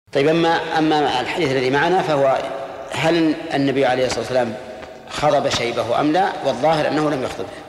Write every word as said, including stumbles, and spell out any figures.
طيب أما أما الحديث الذي معنا فهو هل النبي عليه الصلاة والسلام خضب شيبه أم لا؟ والظاهر أنه لم يخضبه.